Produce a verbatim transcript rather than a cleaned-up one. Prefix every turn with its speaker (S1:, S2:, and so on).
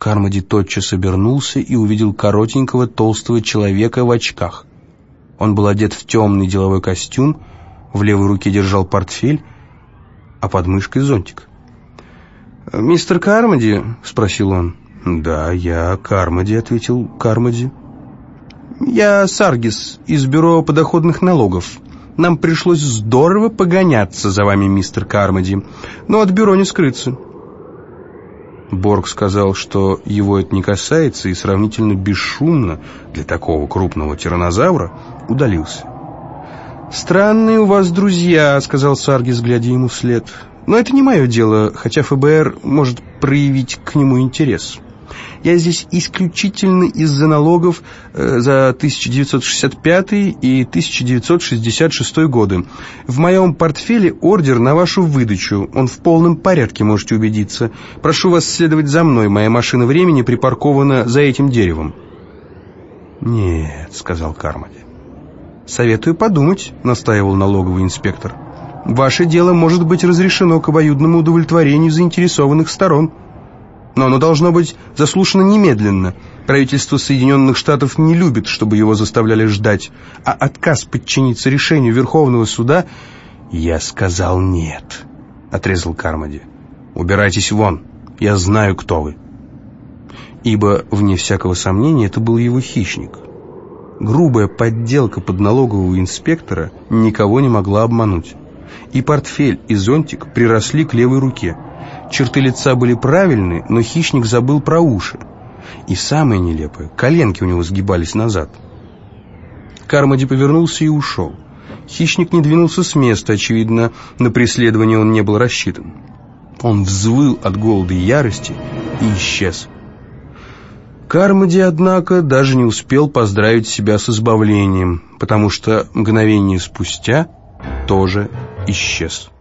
S1: Кармоди тотчас обернулся и увидел коротенького толстого человека в очках. Он был одет в темный деловой костюм, в левой руке держал портфель, а под мышкой зонтик. «Мистер Кармоди?» — спросил он. «Да, я Кармоди», — ответил Кармоди. «Я Саргис из бюро подоходных налогов. Нам пришлось здорово погоняться за вами, мистер Кармоди, но от бюро не скрыться». Борг сказал, что его это не касается, и сравнительно бесшумно для такого крупного тираннозавра удалился. «Странные у вас друзья», — сказал Саргис, глядя ему вслед. «Но это не мое дело, хотя ФБР может проявить к нему интерес. Я здесь исключительно из-за налогов э, за тысяча девятьсот шестьдесят пятый и тысяча девятьсот шестьдесят шестой годы. В моем портфеле ордер на вашу выдачу. Он в полном порядке, можете убедиться. Прошу вас следовать за мной. Моя машина времени припаркована за этим деревом». «Нет», — сказал Кармоди. «Советую подумать», — настаивал налоговый инспектор. «Ваше дело может быть разрешено к обоюдному удовлетворению заинтересованных сторон. Но оно должно быть заслушано немедленно. Правительство Соединенных Штатов не любит, чтобы его заставляли ждать, а отказ подчиниться решению Верховного суда...» «Я сказал нет», — отрезал Кармоди. «Убирайтесь вон, я знаю, кто вы». Ибо, вне всякого сомнения, это был его хищник. Грубая подделка под налогового инспектора никого не могла обмануть. И портфель, и зонтик приросли к левой руке. Черты лица были правильны, но хищник забыл про уши. И самое нелепое, коленки у него сгибались назад. Кармоди повернулся и ушел. Хищник не двинулся с места, очевидно, на преследование он не был рассчитан. Он взвыл от голода и ярости и исчез. Кармоди, однако, даже не успел поздравить себя с избавлением, потому что мгновение спустя тоже исчез.